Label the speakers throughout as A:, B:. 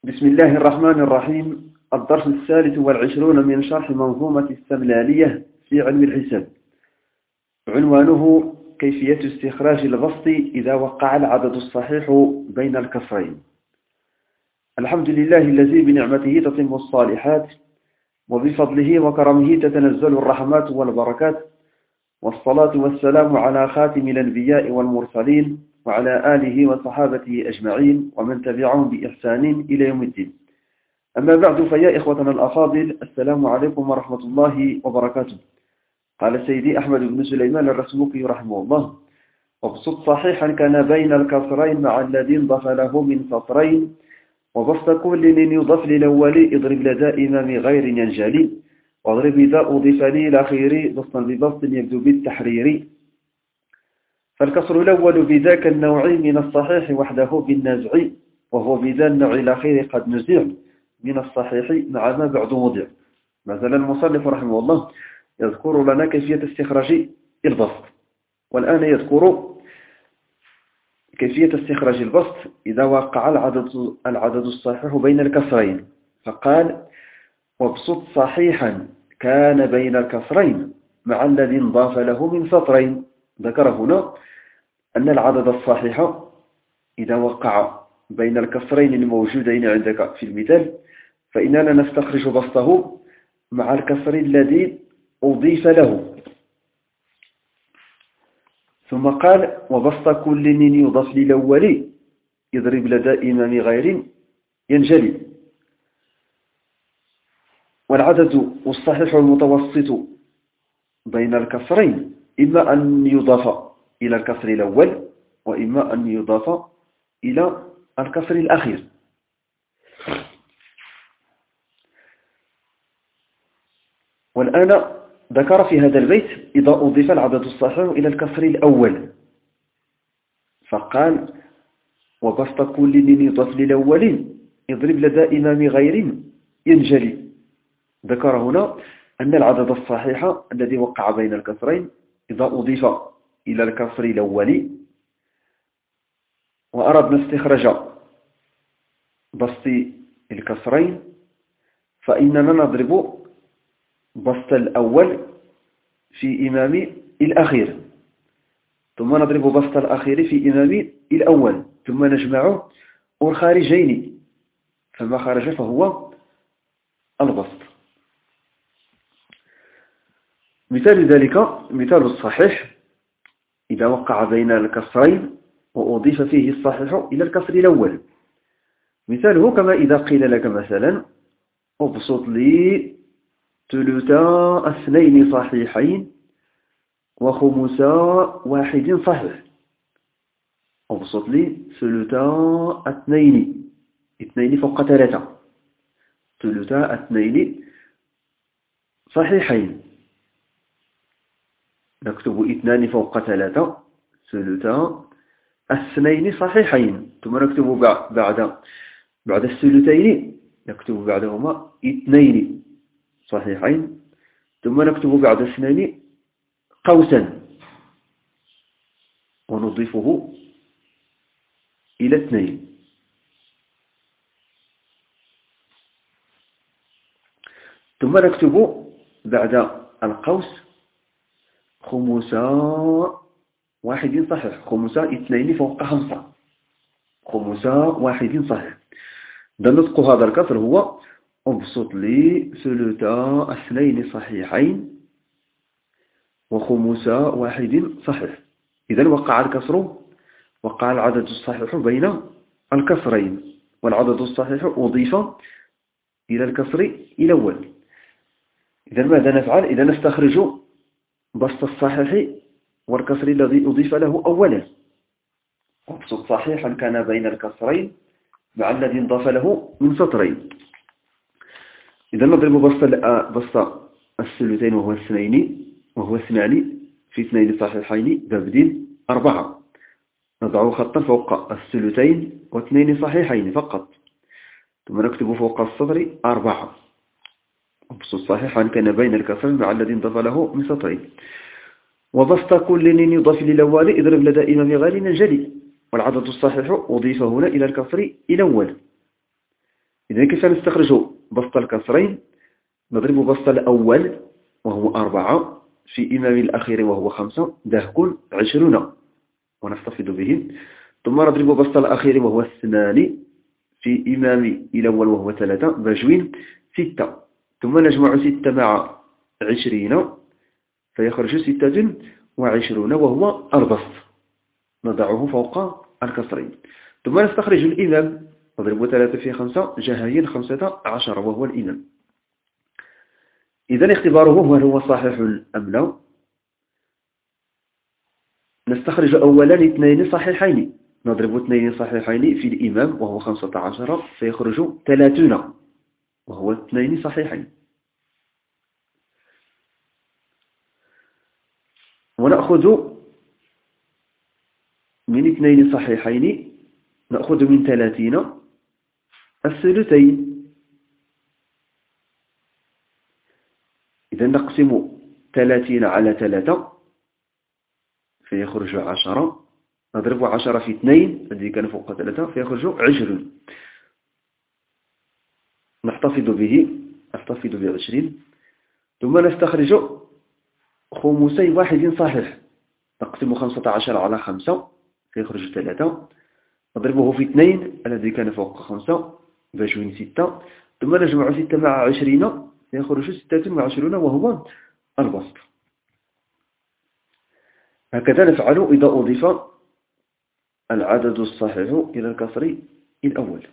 A: بسم الله الرحمن الرحيم. الدرس 23 من شرح منظومة السملالية في علم الحساب. عنوانه كيفية استخراج البسط إذا وقع العدد الصحيح بين الكسرين. الحمد لله الذي بنعمته تتم الصالحات وبفضله وكرمه تتنزل الرحمات والبركات، والصلاة والسلام على خاتم الأنبياء والمرسلين وعلى آله وصحابته أجمعين ومن تبعهم بإحسان إلى يوم الدين. أما بعد، فيا إخوتنا الأفاضل، السلام عليكم ورحمة الله وبركاته. قال سيدي أحمد بن سليمان الرسموكي رحمه الله: وبسط صحيحا كان بين الكسرين مع الذي انضاف له من سطرين، وبسط كل يضاف للأول اضرب لدى إمام غير ينجلي، واضرب إذا أضيف لي الأخير بسطا ببسط يبدو بالتحرير. فالكسر الأول بذاك النوع من الصحيح وحده بالنازع، وهو بذا النوع الأخير قد نزع من الصحيح مع ما بعد وضع. مثلا المصنف رحمه الله يذكر لنا كيفية استخراج البسط، والآن يذكر كيفية استخراج البسط إذا وقع العدد الصحيح بين الكسرين. فقال: وابسط صحيحا كان بين الكسرين مع الذي انضاف له من سطرين. ذكر هنا أن العدد الصحيح إذا وقع بين الكسرين الموجودين عندك في المثال، فإننا نستخرج بسطه مع الكسر الذي أضيف له. ثم قال: وبسط كل يضاف للأول يضرب لدى إمام غير ينجلي. والعدد الصحيح المتوسط بين الكسرين إما أن يضاف إلى الكسر الأول، وإما أن يضاف إلى الكسر الأخير. والآن ذكر في هذا البيت إذا أضيف العدد الصحيح إلى الكسر الأول، فقال: وبسط كل يضاف للأول يضرب لدى إمام غير ينجلي. ذكر هنا أن العدد الصحيح الذي وقع بين الكسرين إذا أضيف إلى الكسر الأول وأردنا استخراج بسط الكسرين، فإننا نضرب بسط الأول في إمام الأخير، ثم نضرب بسط الأخير في إمام الأول، ثم نجمع الخارجين، فما خرج فهو البسط. مثال ذلك مثال الصحيح إذا وقع بين الكسرين وأضيف فيه الصحيح إلى الكسر الأول. مثاله كما إذا قيل لك مثلا: ابسط لي ثلثا اثنين صحيحين وخمسا واحد صحيح. ابسط لي ثلثا اثنين فوق ثلاثة، ثلثا اثنين صحيحين. نكتب اثنان فوق ثلاثة، ثلثا اثنين صحيحين، ثم نكتب بعد الثلثين نكتب بعدهما اثنين صحيحين، ثم نكتب بعد اثنين قوسا ونضيفه إلى اثنين. ثم نكتب بعد القوس خمسا واحد صحيح، خمسا اثنين فوق خمسة، خمسا واحد صحيح. نطق هذا الكسر هو: ابسط لي ثلثا اثنين صحيحين وخمسا واحد صحيح. إذن وقع الكسر، وقع العدد الصحيح بين الكسرين، والعدد الصحيح أضيف إلى الكسر الأول. إذن ماذا نفعل؟ إذا نستخرج بسط الصحيح والكسر الذي أضيف له أولا. وبسط صحيحا كان بين الكسرين مع الذي انضاف له من سطرين. إذا نضرب بسط الثلثين وهو اثنان في اثنين صحيحين بابدين 4. نضع خطا فوق الثلثين واثنين صحيحين فقط، ثم نكتب فوق السطر 4. وبسط صحيحا كان بين الكسرين مع الذي انضاف له من سطرين. وبسط كل يضاف للأول اضرب لدى إمام غير ينجلي. والعدد الصحيح أضيف هنا إلى الكسر الأول. إذا كيف نستخرج بسط الكسرين؟ نضرب بسط الأول وهو 4 في إمام الأخير وهو 5 دهك 20 ونستفيد به. ثم نضرب بسط الأخير وهو 2 في إمام الأول وهو 3 بجوين 6. ثم نجمع 6 مع 20 فيخرج 26 وهو البسط، نضعه فوق الكسرين. ثم نستخرج الإمام، نضرب 3 في 5 جهين 15 وهو الإمام. إذا اختباره هل هو صحيح أم لا؟ نستخرج أولا 2 صحيحين، نضرب 2 صحيحين في الإمام وهو 15 فيخرج 30 وهو 2 صحيحين. ونأخذ من 2 صحيحين، نأخذ من 30 الثلثين. إذا نقسم 30 على 3 فيخرج 10، نضرب 10 في 2 الذي كان فوق 3 فيخرج 20، نحتفظ ب20. ثم نستخرج خمسي واحد صحيح، نقسم 15 على 5 فيخرج 3، نضربه في 2 الذي كان فوق 5 بجوين 6. ثم نجمع 6 مع 20 فيخرج 26 وهو البسط. هكذا نفعل إذا أضيف العدد الصحيح إلى الكسر الأول.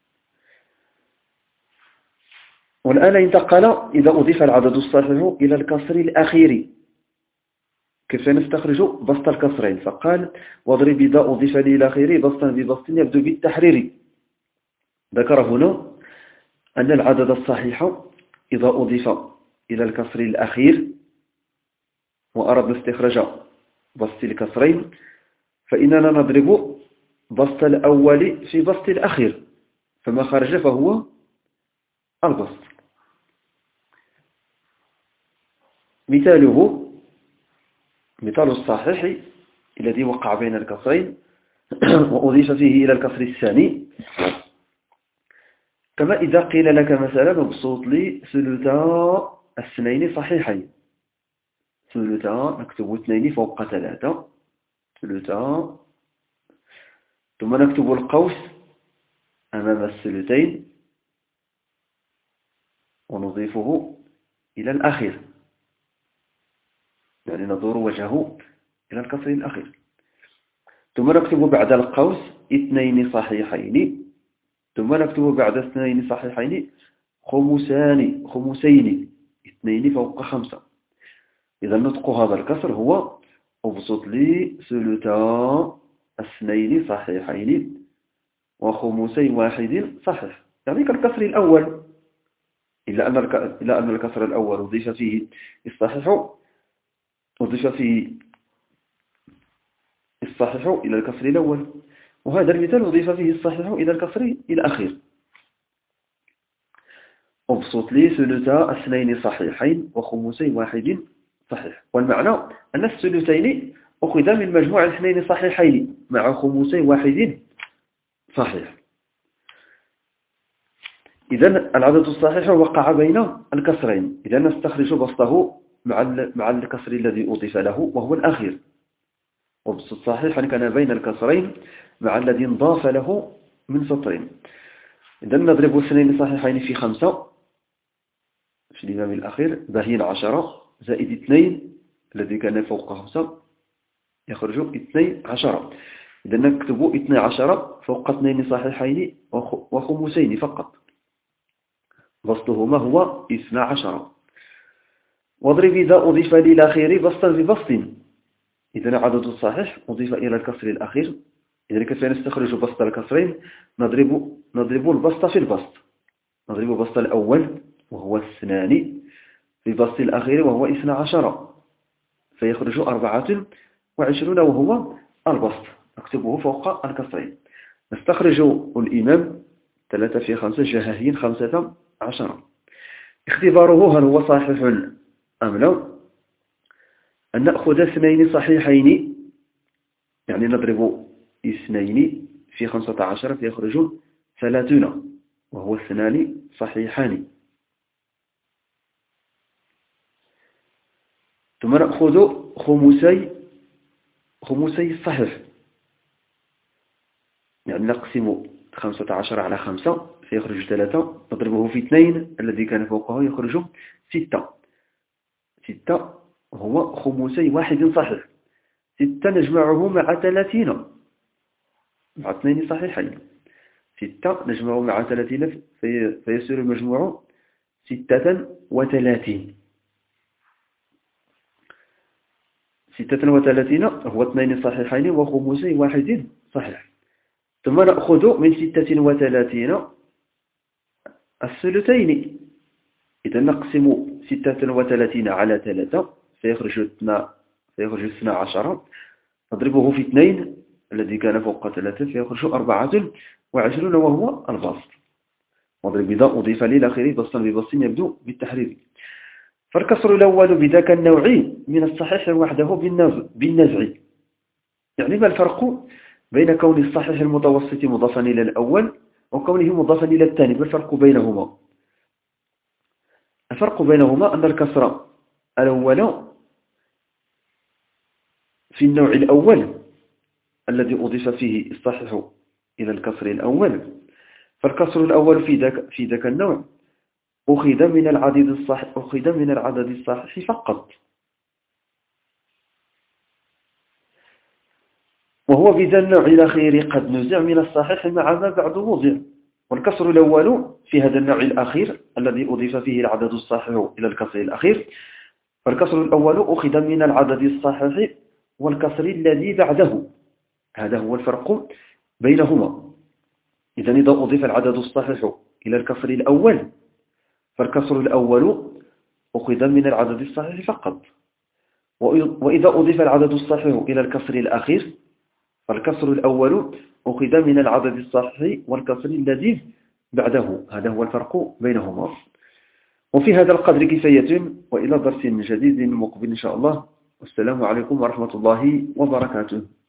A: والآن انتقل إذا أضيف العدد الصحيح إلى الكسر الأخير، كيف نستخرج بسط الكسرين؟ فقال واضرب إذا أضيف لي الأخير بسطا ببسط يبدو بالتحرير. ذكر هنا أن العدد الصحيح إذا أضيف إلى الكسر الأخير وأردنا استخراج بسط الكسرين فإننا نضرب بسط الأول في بسط الأخير، فما خرج فهو البسط. مثال الصحيح الذي وقع بين الكسرين وأضيف فيه إلى الكسر الثاني، كما إذا قيل لك مثلا ابسط لي ثلثا 2 صحيحين. ثلثا نكتب 2 فوق 3 ثلثا، ثم نكتب القوس أمام الثلثين ونضيفه إلى الأخير، يعني ندور وجهه إلى الكسر الأخير. ثم نكتب بعد القوس 2 صحيحين، ثم نكتب بعد 2 صحيحين خمسين 2 فوق 5. إذا نطق هذا الكسر هو ابسط لي ثلثا 2 صحيحين وخمسي واحد صحيح، يعني كالكسر الأول، إلا أن الكسر الأول أضيف فيه الصحيح إلى الكسر الأول، وهذا المثال أضيف فيه الصحيح إلى الكسر الأخير. أبسط لي ثلثا 2 صحيحين وخمسي واحد صحيح، والمعنى أن الثلثين أخذ من مجموع 2 صحيحين مع خمسي واحد صحيح. إذن العدد الصحيح وقع بين الكسرين، إذا نستخرج بسطه مع الكسر الذي أضيف له وهو الأخير. وبسط صحيح كان بين الكسرين مع الذي انضاف له من سطرين. إذا نضرب 2 صحيحين في 5 في الإمام الأخير بهين 10 زائد 2 الذي كان فوق 5 يخرج 12. إذا نكتب 12 فوق 2 صحيحين وخمسين فقط، بسطهما هو 12. واضرب إذا أضيف للأخير بسطا ببسط. إذا عدد الصحيح أضيف إلى الكسر الأخير، إذا كيف نستخرج بسط الكسرين؟ نضرب البسط في البسط، نضرب بسط الأول وهو 2 في بسط الأخير وهو 12 فيخرج 24 وهو البسط، نكتبه فوق الكسرين. نستخرج الإمام 3 في 5 جههين 15. اختباره هل هو صحيح أم لا؟ أن نأخذ 2 صحيحين، يعني نضرب 2 في 15 فيخرج 30 وهو اثنان صحيحان. ثم نأخذ خمسي الصحيح، يعني نقسم 15 على 5 فيخرج 3، نضربه في 2 الذي كان فوقه يخرج 6. 6 هو خمسي واحد صحيح. 6 نجمعه مع 30 مع 2 صحيحين. 6 نجمعه مع 30 فيصير المجموع 36. 36 هو 2 صحيحين وخمسي واحد صحيح. ثم نأخذ من 36 الثلثين. إذا نقسم 36 على 3 فيخرج 12. نضربه في 2 الذي كان فوق 3 فيخرج 24 وهو البسط. واضرب إذا أضيف للآخر بسطا ببسط يبدو بالتحرير. فالكسر الأول بذاك النوع من الصحيح وحده بالنزع. يعني ما الفرق بين كون الصحيح المتوسط مضافا إلى الأول وكونه مضافا إلى الثاني؟ ما الفرق بينهما؟ الفرق بينهما أن الكسر الأول في النوع الأول الذي أضيف فيه الصحيح إلى الكسر الأول، فالكسر الأول في ذاك النوع أخذ من العدد الصحيح فقط، وهو بذا النوع الأخير قد نزع من الصحيح مع ما بعد وضع. والكسر الأول في هذا النوع الأخير الذي أضيف فيه العدد الصحيح إلى الكسر الأخير، فالكسر الأول أخذ من العدد الصحيح والكسر الذي بعده. هذا هو الفرق بينهما. إذن إذا أضيف العدد الصحيح إلى الكسر الأول فالكسر الأول أخذ من العدد الصحيح فقط، وإذا أضيف العدد الصحيح إلى الكسر الأخير فالكسر الأول أخذ من العدد الصحيح والكسر الذي بعده. هذا هو الفرق بينهما. وفي هذا القدر كفاية، وإلى درس جديد مقبل إن شاء الله. والسلام عليكم ورحمة الله وبركاته.